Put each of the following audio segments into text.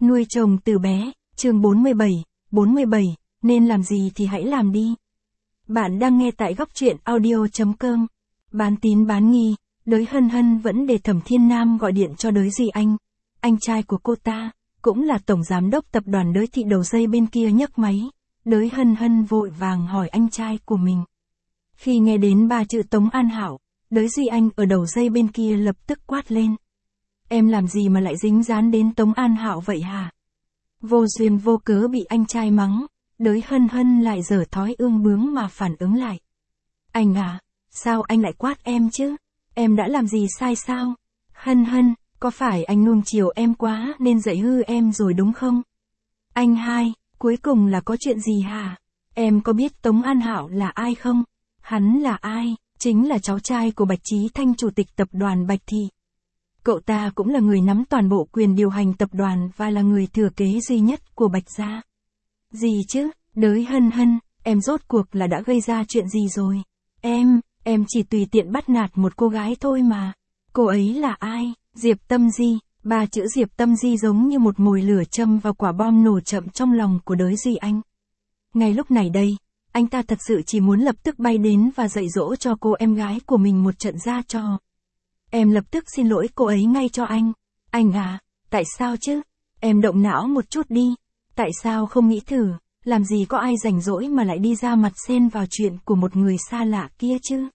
Nuôi chồng từ bé, chương 47, nên làm gì thì hãy làm đi. Bạn đang nghe tại góc truyện audio.com. Bán tín bán nghi, đới Hân Hân vẫn để Thẩm Thiên Nam gọi điện cho đới Duy anh trai của cô ta, cũng là tổng giám đốc tập đoàn Đới Thị đầu dây bên kia nhấc máy. Đới Hân Hân vội vàng hỏi anh trai của mình. Khi nghe đến ba chữ Tống An Hảo, đới Duy Anh ở đầu dây bên kia lập tức quát lên. Em làm gì mà lại dính dáng đến Tống An Hảo vậy hả? Vô duyên vô cớ bị anh trai mắng, đới Hân Hân lại giở thói ương bướng mà phản ứng lại. Anh à, sao anh lại quát em chứ? Em đã làm gì sai sao? Hân Hân, có phải anh nuông chiều em quá nên dạy hư em rồi đúng không? Anh hai, cuối cùng là có chuyện gì hả? Em có biết Tống An Hảo là ai không? Hắn là ai? Chính là cháu trai của Bạch Chí Thanh, chủ tịch tập đoàn Bạch Thị. Cậu ta cũng là người nắm toàn bộ quyền điều hành tập đoàn và là người thừa kế duy nhất của Bạch gia. Gì chứ, đới Hân Hân, em rốt cuộc là đã gây ra chuyện gì rồi? Em chỉ tùy tiện bắt nạt một cô gái thôi mà. Cô ấy là ai? Diệp Tâm Di. Ba chữ Diệp Tâm Di giống như một mồi lửa châm vào quả bom nổ chậm trong lòng của đới Duy Anh. Ngay lúc này đây, anh ta thật sự chỉ muốn lập tức bay đến và dạy dỗ cho cô em gái của mình một trận ra trò. Em lập tức xin lỗi cô ấy ngay cho anh. Anh à, tại sao chứ? Em động não một chút đi. Tại sao không nghĩ thử, làm gì có ai rảnh rỗi mà lại đi ra mặt xen vào chuyện của một người xa lạ kia chứ?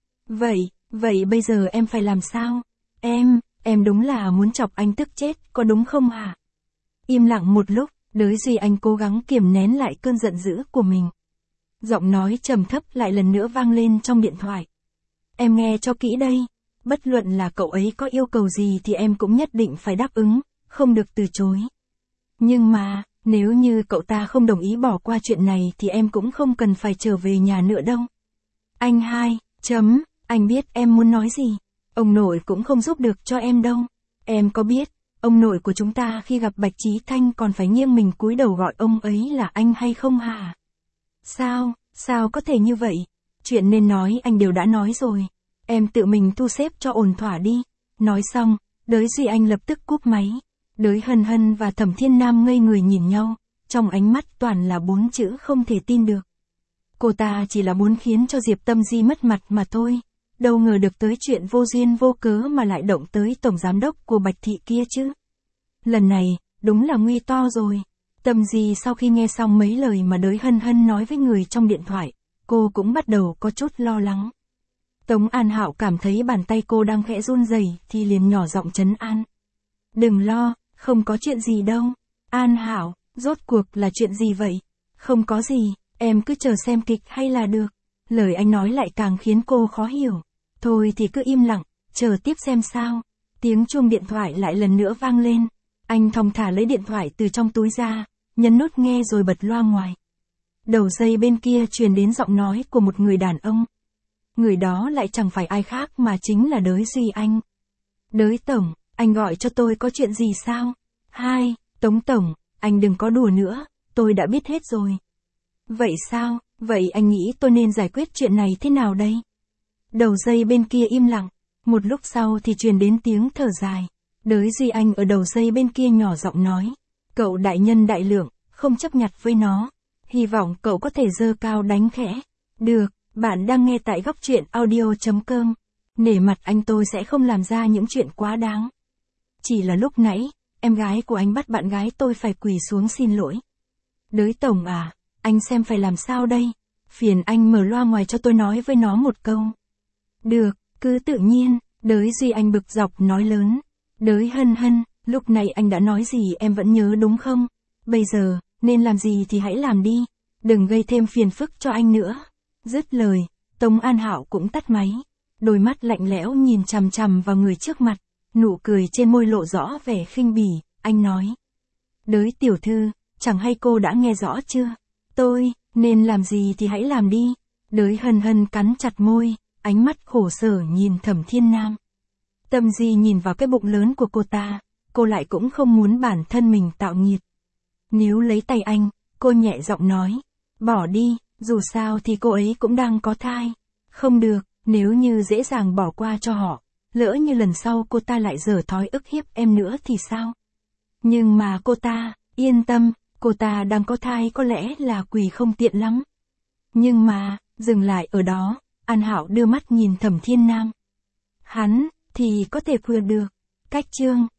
Vậy bây giờ em phải làm sao? Em đúng là muốn chọc anh tức chết, có đúng không hả? Im lặng một lúc, đới Duy Anh cố gắng kiềm nén lại cơn giận dữ của mình. Giọng nói trầm thấp lại lần nữa vang lên trong điện thoại. Em nghe cho kỹ đây. Bất luận là cậu ấy có yêu cầu gì thì em cũng nhất định phải đáp ứng, không được từ chối. Nhưng mà, nếu như cậu ta không đồng ý bỏ qua chuyện này thì em cũng không cần phải trở về nhà nữa đâu. Anh hai, anh biết em muốn nói gì. Ông nội cũng không giúp được cho em đâu. Em có biết, ông nội của chúng ta khi gặp Bạch Chí Thanh còn phải nghiêng mình cúi đầu gọi ông ấy là anh hay không hả? Sao có thể như vậy? Chuyện nên nói anh đều đã nói rồi. Em tự mình thu xếp cho ổn thỏa đi. Nói xong, đới Duy Anh lập tức cúp máy. Đới Hân Hân và Thẩm Thiên Nam ngây người nhìn nhau, trong ánh mắt toàn là 4 chữ không thể tin được. Cô ta chỉ là muốn khiến cho Diệp Tâm Di mất mặt mà thôi. Đâu ngờ được tới chuyện vô duyên vô cớ mà lại động tới tổng giám đốc của Bạch Thị kia chứ. Lần này, đúng là nguy to rồi. Tâm Di sau khi nghe xong mấy lời mà đới Hân Hân nói với người trong điện thoại, cô cũng bắt đầu có chút lo lắng. Tống An Hảo cảm thấy bàn tay cô đang khẽ run rẩy thì liền nhỏ giọng trấn an. Đừng lo, không có chuyện gì đâu. An Hảo, rốt cuộc là chuyện gì vậy? Không có gì, em cứ chờ xem kịch hay là được. Lời anh nói lại càng khiến cô khó hiểu. Thôi thì cứ im lặng, chờ tiếp xem sao. Tiếng chuông điện thoại lại lần nữa vang lên. Anh thong thả lấy điện thoại từ trong túi ra, nhấn nút nghe rồi bật loa ngoài. Đầu dây bên kia truyền đến giọng nói của một người đàn ông. Người đó lại chẳng phải ai khác mà chính là đới Duy Anh. Đới tổng, anh gọi cho tôi có chuyện gì sao? Hai, Tống tổng, anh đừng có đùa nữa, tôi đã biết hết rồi. Vậy sao, vậy anh nghĩ tôi nên giải quyết chuyện này thế nào đây? Đầu dây bên kia im lặng, một lúc sau thì truyền đến tiếng thở dài. Đới Duy Anh ở đầu dây bên kia nhỏ giọng nói. Cậu đại nhân đại lượng, không chấp nhặt với nó. Hy vọng cậu có thể giơ cao đánh khẽ. Được. Bạn đang nghe tại góc truyện audio.com. Nể mặt anh tôi sẽ không làm ra những chuyện quá đáng. Chỉ là lúc nãy, em gái của anh bắt bạn gái tôi phải quỳ xuống xin lỗi. Đới tổng à, anh xem phải làm sao đây? Phiền anh mở loa ngoài cho tôi nói với nó một câu. Được, cứ tự nhiên, đới Duy Anh bực dọc nói lớn. Đới Hân Hân, lúc này anh đã nói gì em vẫn nhớ đúng không? Bây giờ, nên làm gì thì hãy làm đi. Đừng gây thêm phiền phức cho anh nữa. Dứt lời, Tống An Hảo cũng tắt máy. Đôi mắt lạnh lẽo nhìn chằm chằm vào người trước mặt. Nụ cười trên môi lộ rõ vẻ khinh bỉ, anh nói. Đới tiểu thư, chẳng hay cô đã nghe rõ chưa? Tôi, nên làm gì thì hãy làm đi. Đới Hân Hân cắn chặt môi, ánh mắt khổ sở nhìn Thẩm Thiên Nam. Tâm Di nhìn vào cái bụng lớn của cô ta, cô lại cũng không muốn bản thân mình tạo nghiệt. Níu lấy tay anh, cô nhẹ giọng nói. Bỏ đi. Dù sao thì cô ấy cũng đang có thai. Không được, nếu như dễ dàng bỏ qua cho họ, lỡ như lần sau cô ta lại giở thói ức hiếp em nữa thì sao? Nhưng mà cô ta, yên tâm, cô ta đang có thai có lẽ là quỳ không tiện lắm. Nhưng mà, dừng lại ở đó, An Hạo đưa mắt nhìn Thẩm Thiên Nam. Hắn, thì có thể vừa được. Cách chương